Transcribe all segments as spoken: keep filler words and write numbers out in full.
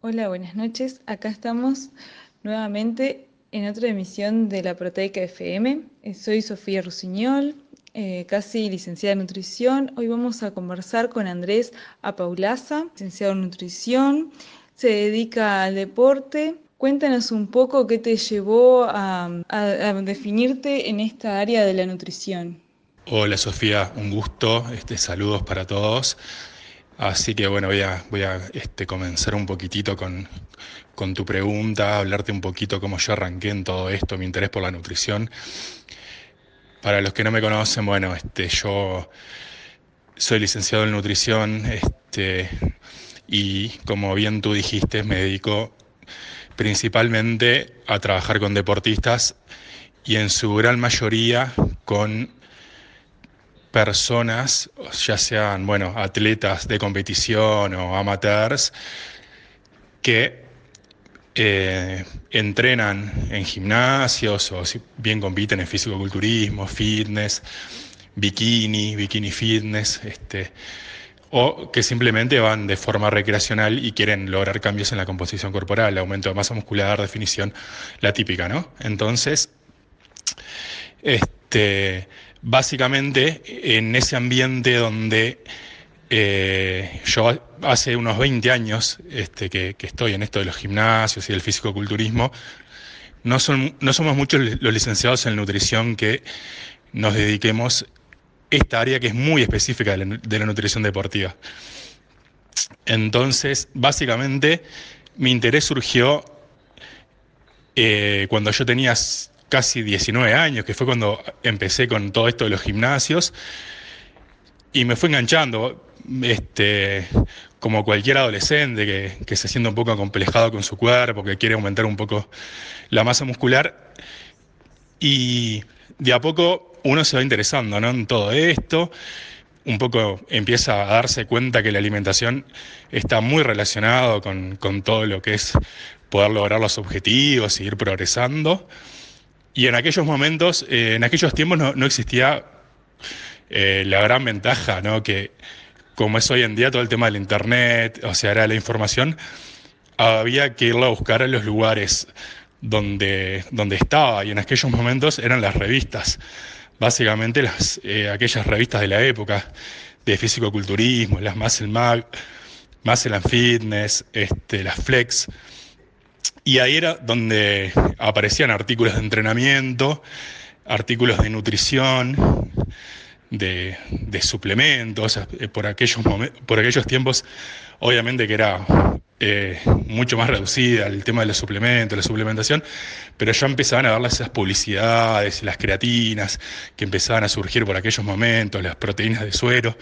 Hola, buenas noches. Acá estamos nuevamente en otra emisión de la Proteica F M. Eh, Soy Sofía Rusiñol, eh, casi licenciada en nutrición. Hoy vamos a conversar con Andrés Apaulaza, licenciado en nutrición. Se dedica al deporte. Cuéntanos un poco qué te llevó a, a- a definirte en esta área de la nutrición. Hola Sofía, un gusto, este, saludos para todos. Así que bueno, voy a, voy a este, comenzar un poquitito con, con tu pregunta, hablarte un poquito cómo yo arranqué en todo esto, mi interés por la nutrición. Para los que no me conocen, bueno, este, yo soy licenciado en nutrición, este, y como bien tú dijiste, me dedico principalmente a trabajar con deportistas y en su gran mayoría con personas, ya sean, bueno, atletas de competición o amateurs, que eh, entrenan en gimnasios o si bien compiten en fisicoculturismo, fitness, bikini, bikini fitness, este, o que simplemente van de forma recreacional y quieren lograr cambios en la composición corporal, aumento de masa muscular, definición, la típica, ¿no? Entonces, Este, básicamente, en ese ambiente donde eh, yo hace unos veinte años este, que, que estoy en esto de los gimnasios y del fisicoculturismo, no, son, no somos muchos los licenciados en nutrición que nos dediquemos esta área que es muy específica de la, de la nutrición deportiva. Entonces, básicamente, mi interés surgió eh, cuando yo tenía casi diecinueve años, que fue cuando empecé con todo esto de los gimnasios, y me fue enganchando, este, como cualquier adolescente que, que se siente un poco acomplejado con su cuerpo, que quiere aumentar un poco la masa muscular, y de a poco uno se va interesando, ¿no?, en todo esto, un poco empieza a darse cuenta que la alimentación está muy relacionado con, con todo lo que es poder lograr los objetivos, seguir progresando. Y en aquellos momentos, eh, en aquellos tiempos no, no existía eh, la gran ventaja, ¿no?, que como es hoy en día todo el tema del internet, o sea, era la información, había que irla a buscar a los lugares donde, donde estaba, y en aquellos momentos eran las revistas, básicamente las, eh, aquellas revistas de la época de fisicoculturismo, las Muscle Mag, Muscle and Fitness, este, las Flex, y ahí era donde aparecían artículos de entrenamiento, artículos de nutrición, de, de suplementos, eh, por aquellos, por aquellos tiempos, obviamente que era eh, mucho más reducida el tema de los suplementos, la suplementación, pero ya empezaban a dar esas publicidades, las creatinas que empezaban a surgir por aquellos momentos, las proteínas de suero.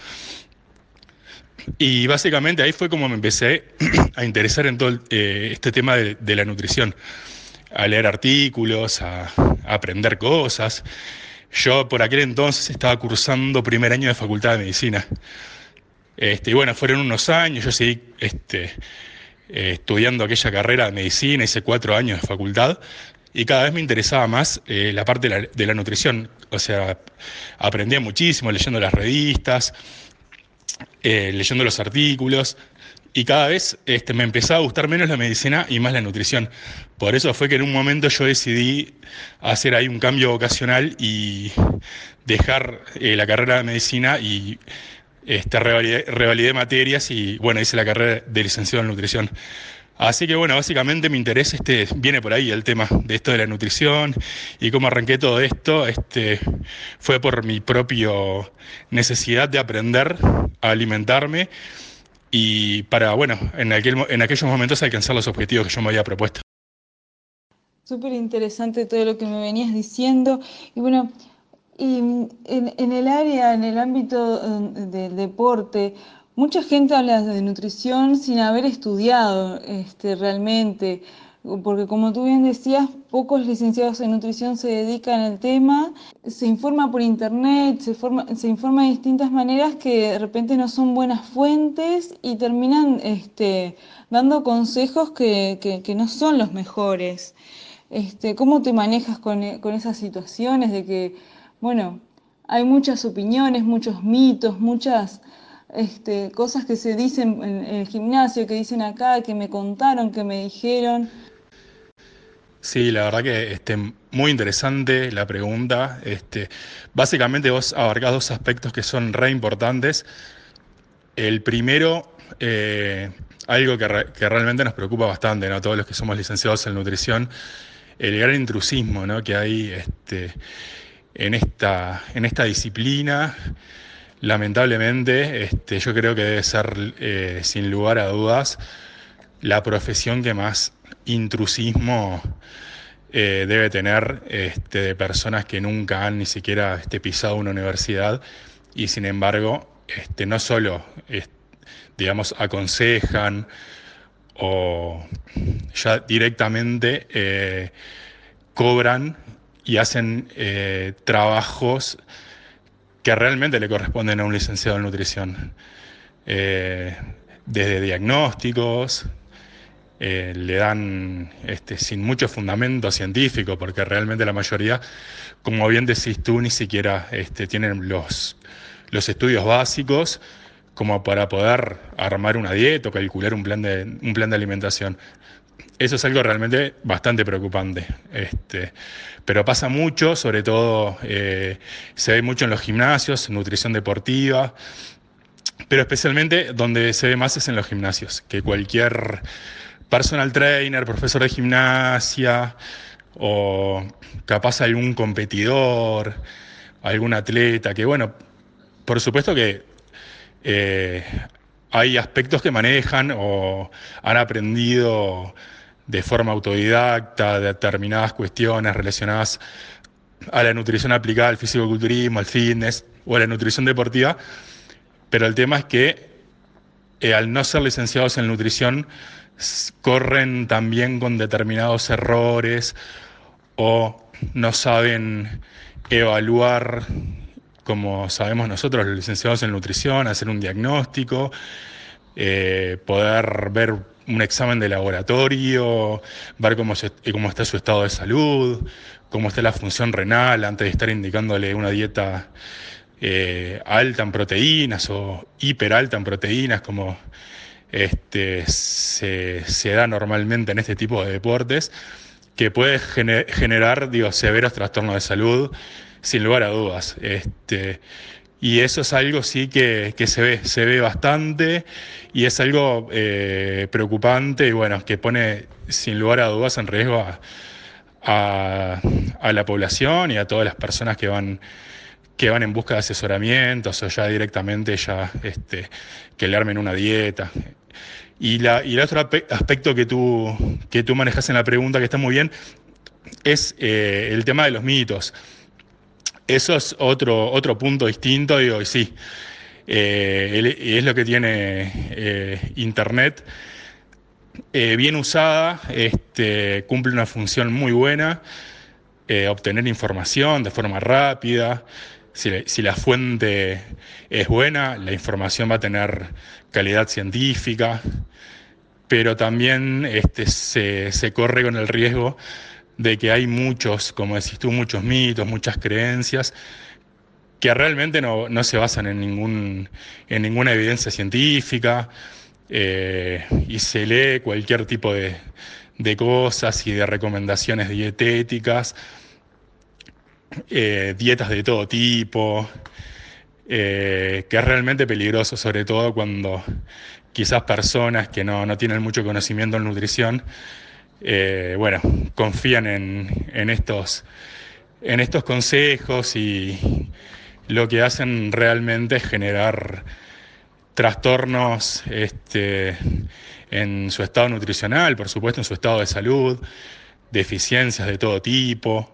Y básicamente ahí fue como me empecé a interesar en todo el, eh, este tema de, de la nutrición, a leer artículos, a, a aprender cosas. Yo por aquel entonces estaba cursando primer año de Facultad de Medicina. Este, y bueno, fueron unos años, yo seguí este, eh, estudiando aquella carrera de medicina, hice cuatro años de facultad, y cada vez me interesaba más eh, la parte de la, de la nutrición. O sea, aprendía muchísimo leyendo las revistas, eh, leyendo los artículos, y cada vez este, me empezaba a gustar menos la medicina y más la nutrición. Por eso fue que en un momento yo decidí hacer ahí un cambio vocacional y dejar eh, la carrera de medicina y este, revalidé, revalidé materias y bueno, hice la carrera de licenciado en nutrición. Así que bueno, básicamente mi interés este, viene por ahí, el tema de esto de la nutrición y cómo arranqué todo esto, este, fue por mi propia necesidad de aprender a alimentarme y para, bueno, en, aquel, en aquellos momentos alcanzar los objetivos que yo me había propuesto. Súper interesante todo lo que me venías diciendo. Y bueno, y mm, en, en el área, en el ámbito eh, del deporte, mucha gente habla de nutrición sin haber estudiado este, realmente, porque como tú bien decías, pocos licenciados en nutrición se dedican al tema, se informa por internet, se, forma, se informa de distintas maneras que de repente no son buenas fuentes y terminan este, dando consejos que, que, que no son los mejores. Este, ¿cómo te manejas con, e- con esas situaciones de que, bueno, hay muchas opiniones, muchos mitos, muchas, este, cosas que se dicen en, en el gimnasio, que dicen acá, que me contaron, que me dijeron. Sí, la verdad que este, muy interesante la pregunta. Este, básicamente vos abarcás dos aspectos que son re importantes. El primero, eh, algo que, re- que realmente nos preocupa bastante, ¿no? Todos los que somos licenciados en nutrición, el gran intrusismo, ¿no? que hay este, en esta, en esta disciplina. Lamentablemente, este, yo creo que debe ser, eh, sin lugar a dudas, la profesión que más intrusismo eh, debe tener este, de personas que nunca han ni siquiera este, pisado una universidad y sin embargo este, no solo es- digamos aconsejan o ya directamente eh, cobran y hacen eh, trabajos que realmente le corresponden a un licenciado en nutrición. Eh, Desde diagnósticos, eh, le dan este, sin mucho fundamento científico, porque realmente la mayoría, como bien decís tú, ni siquiera este, tienen los, los estudios básicos como para poder armar una dieta o calcular un plan de, un plan de alimentación. Eso es algo realmente bastante preocupante. Este, pero pasa mucho, sobre todo eh, se ve mucho en los gimnasios, nutrición deportiva, pero especialmente donde se ve más es en los gimnasios, que cualquier personal trainer, profesor de gimnasia o capaz algún competidor, algún atleta, que bueno, por supuesto que eh, hay aspectos que manejan o han aprendido de forma autodidacta de determinadas cuestiones relacionadas a la nutrición aplicada al fisicoculturismo, al fitness o a la nutrición deportiva, pero el tema es que eh, al no ser licenciados en nutrición, s- corren también con determinados errores o no saben evaluar, como sabemos nosotros, los licenciados en nutrición, hacer un diagnóstico, eh, poder ver un examen de laboratorio, ver cómo, se- cómo está su estado de salud, cómo está la función renal antes de estar indicándole una dieta eh, alta en proteínas o hiper alta en proteínas, como este, se, se da normalmente en este tipo de deportes, que puede gene- generar, digo, severos trastornos de salud, sin lugar a dudas. Este, y eso es algo sí que, que se ve, se ve bastante y es algo eh, preocupante y bueno, que pone sin lugar a dudas en riesgo a, a- a la población y a todas las personas que van que van en busca de asesoramientos o ya directamente ya este, que le armen una dieta. Y, la, y el otro ape- aspecto que tú, que tú manejas en la pregunta, que está muy bien, es eh, el tema de los mitos. Eso es otro, otro punto distinto, digo, y sí, eh, el- es lo que tiene eh, Internet. Eh, bien usada, este, cumple una función muy buena, eh, obtener información de forma rápida. Si, la- si la fuente es buena, la información va a tener calidad científica, pero también este, se, se corre con el riesgo de que hay muchos, como decís tú, muchos mitos, muchas creencias que realmente no, no se basan en, ningún, en ninguna evidencia científica eh, y se lee cualquier tipo de, de cosas y de recomendaciones dietéticas, eh, dietas de todo tipo, eh, que es realmente peligroso, sobre todo cuando quizás personas que no, no tienen mucho conocimiento en nutrición, eh, bueno, confían en, en estos, en estos consejos y lo que hacen realmente es generar trastornos este, en su estado nutricional, por supuesto en su estado de salud, deficiencias de todo tipo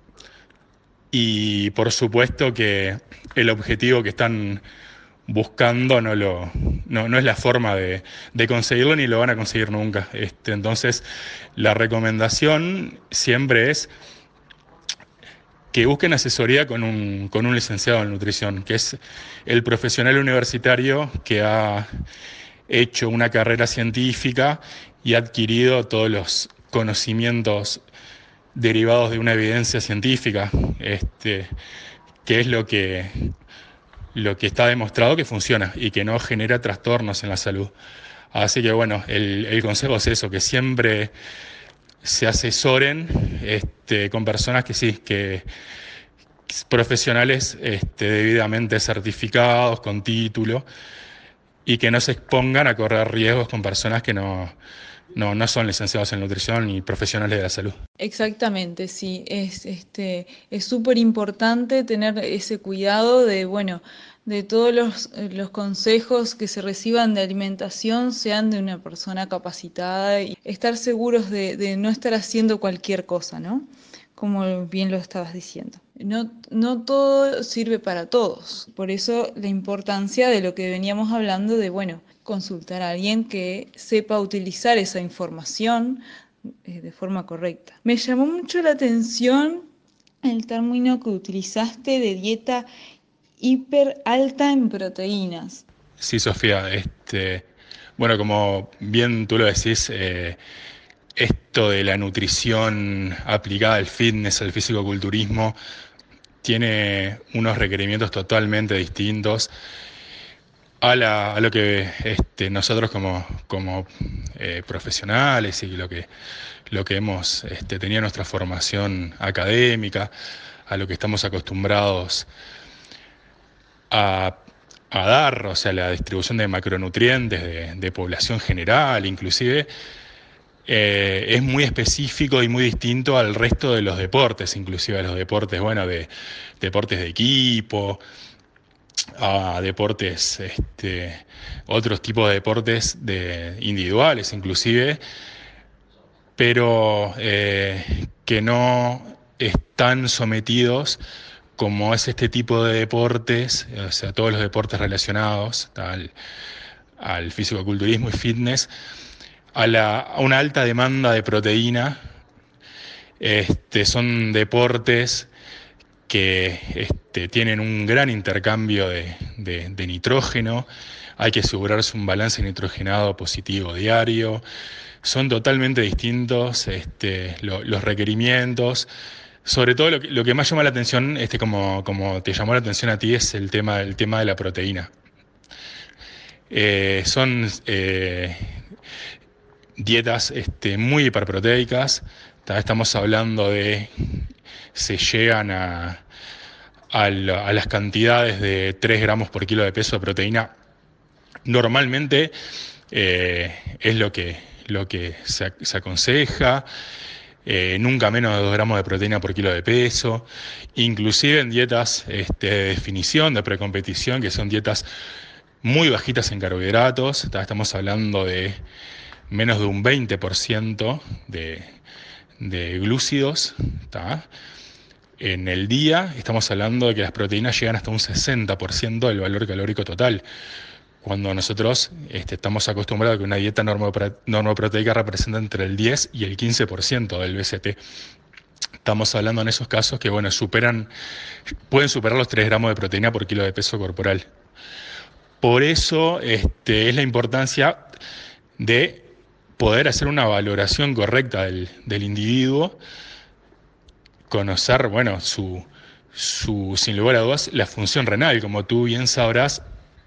y por supuesto que el objetivo que están buscando no, lo, no, no es la forma de, de conseguirlo ni lo van a conseguir nunca. Este, entonces la recomendación siempre es que busquen asesoría con un, con un licenciado en nutrición, que es el profesional universitario que ha hecho una carrera científica y ha adquirido todos los conocimientos derivados de una evidencia científica, este, que es lo que, lo que está demostrado que funciona y que no genera trastornos en la salud. Así que bueno, el, el consejo es eso, que siempre se asesoren este, con personas que sí, que profesionales este, debidamente certificados, con título, y que no se expongan a correr riesgos con personas que no, no, no son licenciados en nutrición ni profesionales de la salud. Exactamente, sí, es este, es súper importante tener ese cuidado de, bueno, de todos los, los consejos que se reciban de alimentación sean de una persona capacitada y estar seguros de, de no estar haciendo cualquier cosa, ¿no? Como bien lo estabas diciendo. No, no todo sirve para todos, por eso la importancia de lo que veníamos hablando de, bueno, consultar a alguien que sepa utilizar esa información eh, de forma correcta. Me llamó mucho la atención el término que utilizaste de dieta hiper alta en proteínas. Sí, Sofía, este, bueno, como bien tú lo decís, eh, esto de la nutrición aplicada al fitness, al fisicoculturismo, tiene unos requerimientos totalmente distintos a, la, a lo que este, nosotros como, como eh, profesionales y lo que, lo que hemos este, tenido nuestra formación académica, a lo que estamos acostumbrados a, a dar, o sea, la distribución de macronutrientes de, de población general, inclusive, eh, es muy específico y muy distinto al resto de los deportes, inclusive a los deportes, bueno, de deportes de equipo, a deportes, este, otros tipos de deportes de, individuales inclusive, pero eh, que no están sometidos como es este tipo de deportes, o sea, todos los deportes relacionados al, al fisicoculturismo y fitness, a, la, a una alta demanda de proteína. Este, son deportes que este, tienen un gran intercambio de, de, de nitrógeno, hay que asegurarse un balance nitrogenado positivo diario, son totalmente distintos este, lo, los requerimientos. Sobre todo lo que, lo que más llama la atención, este, como, como te llamó la atención a ti, es el tema, el tema de la proteína. Eh, son eh, dietas este, muy hiperproteicas, estamos hablando de, se llegan a, a, la, a las cantidades de tres gramos por kilo de peso de proteína. Normalmente eh, es lo que, lo que se, se aconseja. Eh, nunca menos de dos gramos de proteína por kilo de peso, inclusive en dietas este, de definición, de precompetición, que son dietas muy bajitas en carbohidratos, estamos hablando de menos de un veinte por ciento de, de glúcidos, ¿tá? En el día estamos hablando de que las proteínas llegan hasta un sesenta por ciento del valor calórico total, cuando nosotros este, estamos acostumbrados a que una dieta normoproteica representa entre el diez y el quince por ciento del B C T. Estamos hablando en esos casos que bueno, superan, pueden superar los tres gramos de proteína por kilo de peso corporal. Por eso este, es la importancia de poder hacer una valoración correcta del, del individuo, conocer, bueno, su, su, sin lugar a dudas, la función renal. Como tú bien sabrás,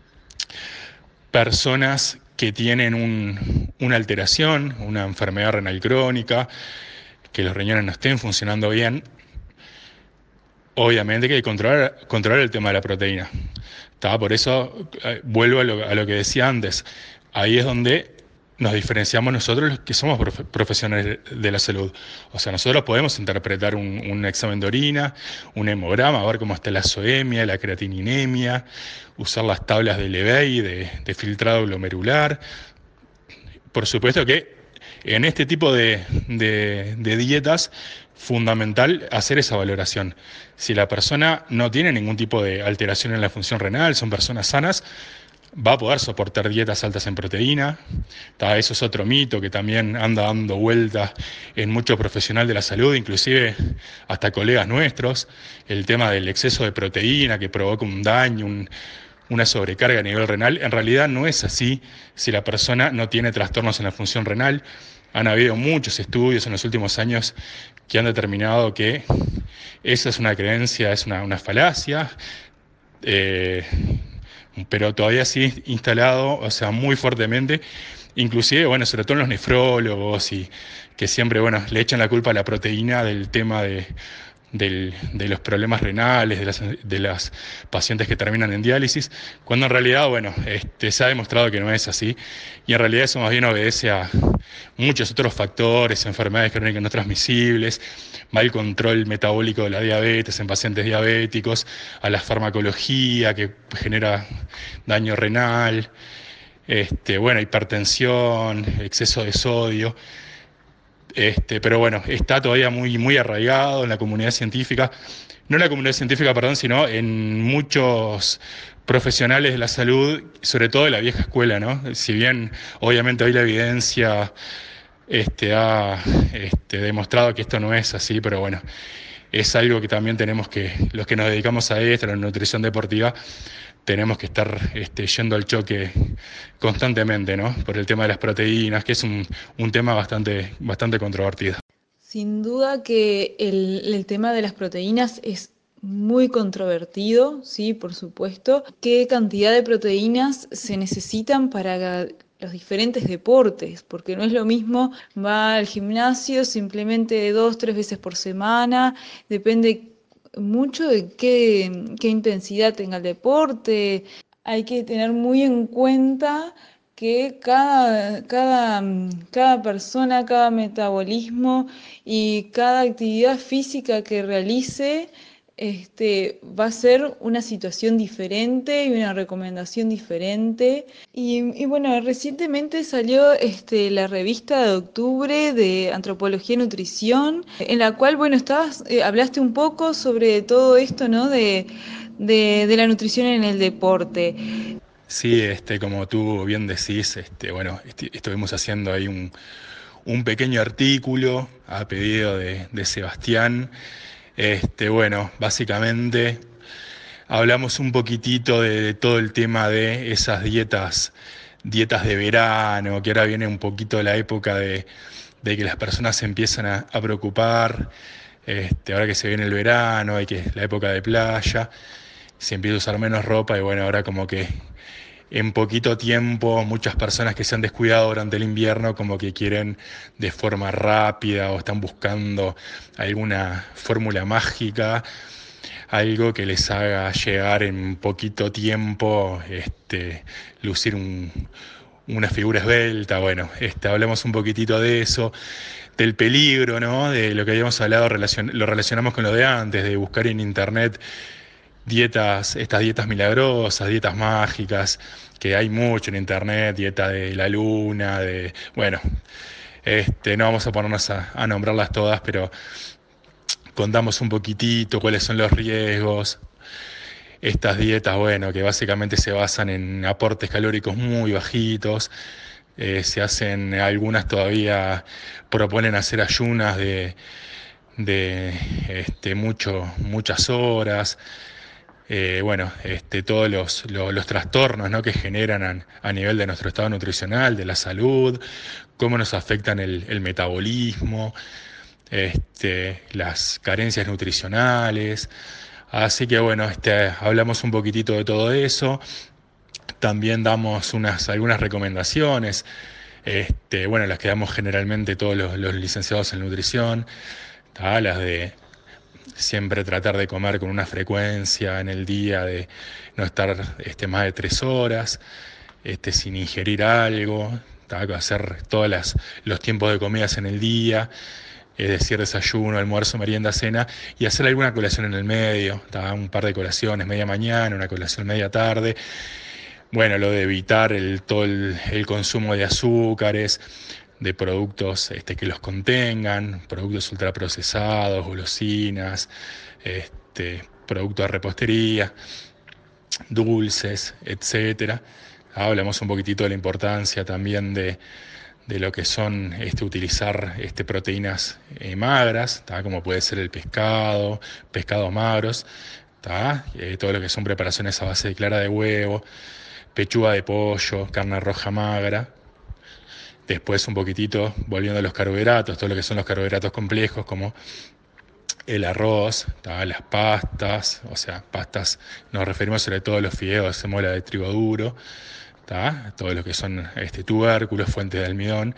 personas que tienen un, una alteración, una enfermedad renal crónica, que los riñones no estén funcionando bien, obviamente que hay que controlar, controlar el tema de la proteína. ¿Tá? Por eso eh, vuelvo a lo, a lo que decía antes, ahí es donde nos diferenciamos nosotros los que somos profe- profesionales de la salud. O sea, nosotros podemos interpretar un, un examen de orina, un hemograma, ver cómo está la azoemia, la creatininemia, usar las tablas de Levey, de, de filtrado glomerular. Por supuesto que en este tipo de, de, de dietas, fundamental hacer esa valoración. Si la persona no tiene ningún tipo de alteración en la función renal, son personas sanas, va a poder soportar dietas altas en proteína. Eso es otro mito que también anda dando vueltas en mucho profesional de la salud, inclusive hasta colegas nuestros, el tema del exceso de proteína que provoca un daño, un, una sobrecarga a nivel renal. En realidad no es así si la persona no tiene trastornos en la función renal. Han habido muchos estudios en los últimos años que han determinado que esa es una creencia, es una, una falacia. eh, pero todavía sí instalado, o sea, muy fuertemente, inclusive, bueno, sobre todo en los nefrólogos y que siempre, bueno, le echan la culpa a la proteína del tema de, del, de los problemas renales, de las, de las pacientes que terminan en diálisis, cuando en realidad, bueno, este, se ha demostrado que no es así, y en realidad eso más bien obedece a muchos otros factores, enfermedades crónicas no transmisibles, mal control metabólico de la diabetes en pacientes diabéticos, a la farmacología que genera daño renal, este, bueno, hipertensión, exceso de sodio. Este, pero bueno, está todavía muy, muy arraigado en la comunidad científica, no en la comunidad científica, perdón, sino en muchos profesionales de la salud, sobre todo de la vieja escuela, ¿no? Si bien obviamente hoy la evidencia este, ha este, demostrado que esto no es así, pero bueno, es algo que también tenemos que, los que nos dedicamos a esto, a la nutrición deportiva, tenemos que estar este, yendo al choque constantemente, ¿no? Por el tema de las proteínas, que es un, un tema bastante, bastante controvertido. Sin duda que el, el tema de las proteínas es muy controvertido, sí, por supuesto. ¿Qué cantidad de proteínas se necesitan para los diferentes deportes? Porque no es lo mismo, va al gimnasio simplemente dos, tres veces por semana, depende mucho de qué, qué intensidad tenga el deporte. Hay que tener muy en cuenta que cada, cada, cada persona, cada metabolismo y cada actividad física que realice este, va a ser una situación diferente y una recomendación diferente. Y, y bueno, recientemente salió este, la revista de octubre de Antropología y Nutrición, en la cual, bueno, estabas, eh, hablaste un poco sobre todo esto, ¿no? De, de, de la nutrición en el deporte. Sí, este, como tú bien decís, este, bueno, esti- estuvimos haciendo ahí un, un pequeño artículo a pedido de, de Sebastián. Este, bueno, básicamente hablamos un poquitito de, de todo el tema de esas dietas, dietas de verano, que ahora viene un poquito la época de, de que las personas se empiezan a, a preocupar. Este, ahora que se viene el verano, hay que la época de playa, se empieza a usar menos ropa y bueno, ahora como que en poquito tiempo muchas personas que se han descuidado durante el invierno como que quieren de forma rápida o están buscando alguna fórmula mágica, algo que les haga llegar en poquito tiempo, este, lucir un, una figura esbelta. Bueno, este, hablamos un poquitito de eso, del peligro, ¿no? De lo que habíamos hablado, relacion- lo relacionamos con lo de antes, de buscar en internet dietas, estas dietas milagrosas, dietas mágicas, que hay mucho en internet, dieta de la luna, de, bueno, este, no vamos a ponernos a, a nombrarlas todas, pero contamos un poquitito cuáles son los riesgos. Estas dietas, bueno, que básicamente se basan en aportes calóricos muy bajitos, eh, se hacen, algunas todavía proponen hacer ayunas de, de este, mucho, muchas horas. Eh, bueno, este, todos los, los, los trastornos, ¿no? Que generan a, a nivel de nuestro estado nutricional, de la salud, cómo nos afectan el, el metabolismo, este, las carencias nutricionales. Así que bueno, este, hablamos un poquitito de todo eso. También damos unas, algunas recomendaciones, este, bueno, las que damos generalmente todos los, los licenciados en nutrición, ¿tá? Las de siempre tratar de comer con una frecuencia en el día, de no estar este, más de tres horas, este, sin ingerir algo, ¿tá? Hacer todos las, los tiempos de comidas en el día, es decir, desayuno, almuerzo, merienda, cena, y hacer alguna colación en el medio, ¿tá? Un par de colaciones, media mañana, una colación media tarde. Bueno, lo de evitar el, todo el, el consumo de azúcares, de productos este, que los contengan, productos ultraprocesados, golosinas, este, productos de repostería, dulces, etcétera. Hablamos un poquitito de la importancia también de, de lo que son este, utilizar este, proteínas eh, magras, ¿tá? Como puede ser el pescado, pescados magros, ¿tá? Eh, todo lo que son preparaciones a base de clara de huevo, pechuga de pollo, carne roja magra. Después un poquitito, volviendo a los carbohidratos, todo lo que son los carbohidratos complejos como el arroz, ¿tá? Las pastas, o sea, pastas, nos referimos sobre todo a los fideos de semola de trigo duro, ¿tá? Todo lo que son este, tubérculos, fuentes de almidón,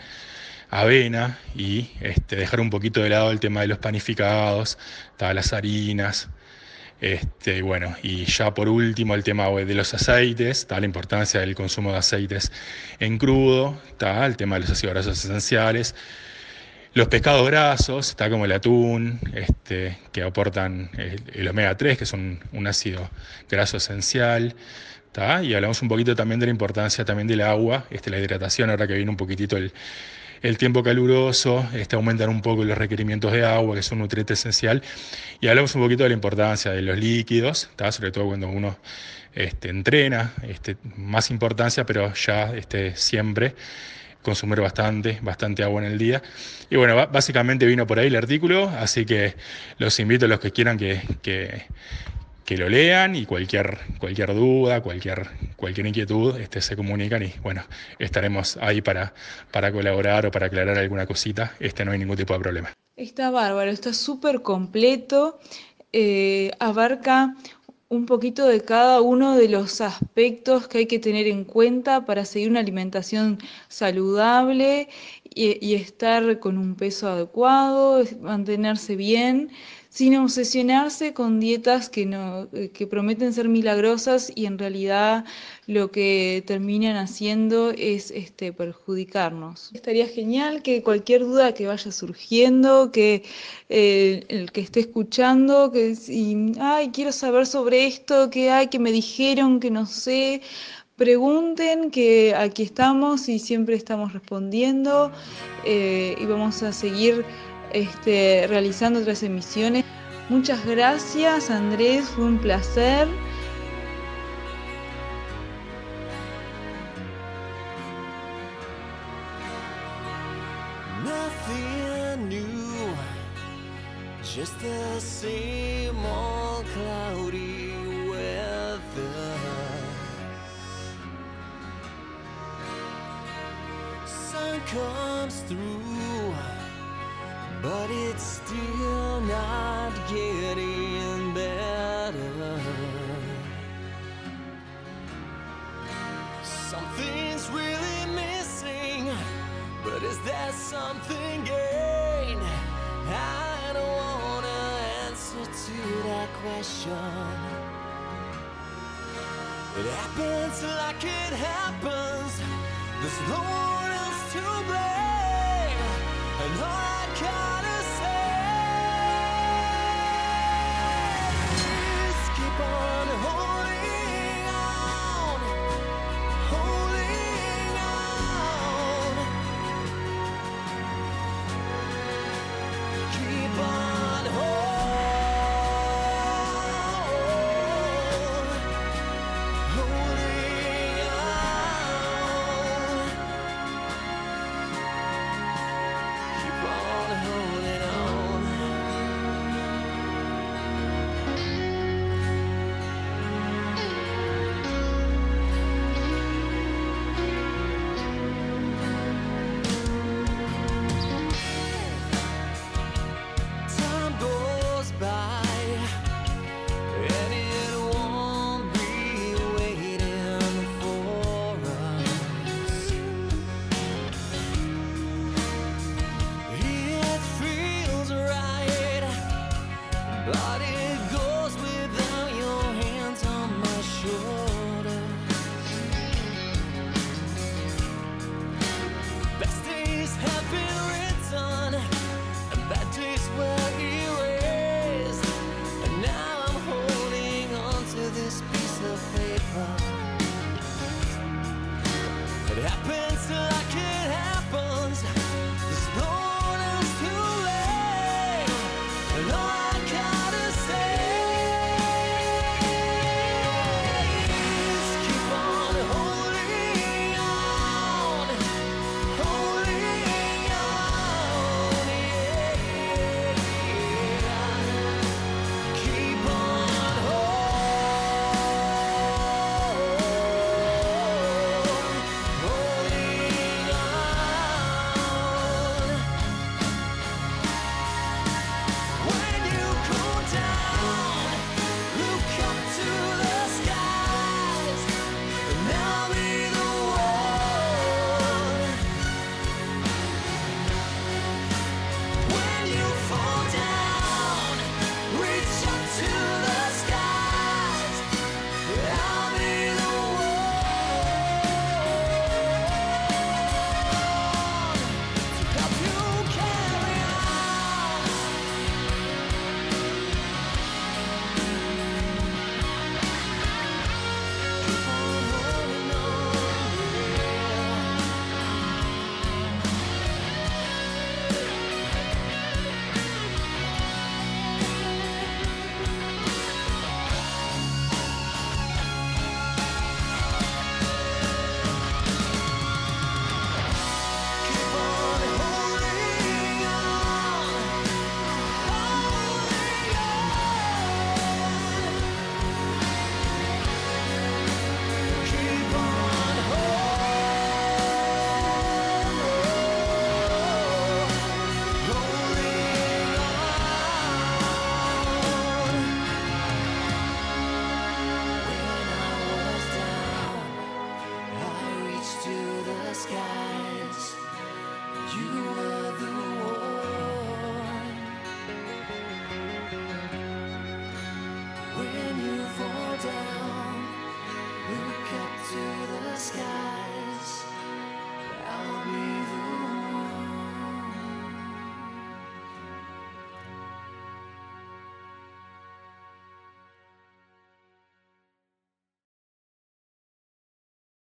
avena y este, dejar un poquito de lado el tema de los panificados, ¿tá? Las harinas. Este, y bueno, y ya por último el tema de los aceites, ¿tá? La importancia del consumo de aceites en crudo, ¿tá? El tema de los ácidos grasos esenciales, los pescados grasos, ¿tá? Como el atún, este, que aportan el, el omega tres, que es un, un ácido graso esencial, ¿tá? Y hablamos un poquito también de la importancia también del agua, este, la hidratación, ahora que viene un poquitito el el tiempo caluroso, este, aumentan un poco los requerimientos de agua, que es un nutriente esencial, y hablamos un poquito de la importancia de los líquidos, ¿tá? Sobre todo cuando uno este, entrena, este, más importancia, pero ya este, siempre consumir bastante, bastante agua en el día. Y bueno, básicamente vino por ahí el artículo, así que los invito a los que quieran que... que que lo lean y cualquier, cualquier duda, cualquier, cualquier inquietud este, se comunican y bueno, estaremos ahí para, para colaborar o para aclarar alguna cosita, este, no hay ningún tipo de problema. Está bárbaro, está súper completo, eh, abarca un poquito de cada uno de los aspectos que hay que tener en cuenta para seguir una alimentación saludable y, y estar con un peso adecuado, mantenerse bien, sin obsesionarse con dietas que, no, que prometen ser milagrosas y en realidad lo que terminan haciendo es este, perjudicarnos. Estaría genial que cualquier duda que vaya surgiendo, que eh, el que esté escuchando, que si, ay, quiero saber sobre esto, que hay, que me dijeron, que no sé, pregunten, que aquí estamos y siempre estamos respondiendo eh, y vamos a seguir este, realizando otras emisiones. Muchas gracias, Andrés, fue un placer. Nothing new, just the same old cloudy weather. Sun comes through, but it's still not getting better. Something's really missing, but is there something gained? I don't wanna answer to that question. It happens like it happens. There's no one else to blame, and all I gotta say is keep on holding on, holding on. Keep on hold, holding on. Keep on holding on. Time goes by, and it won't be waiting for us. It feels skies. You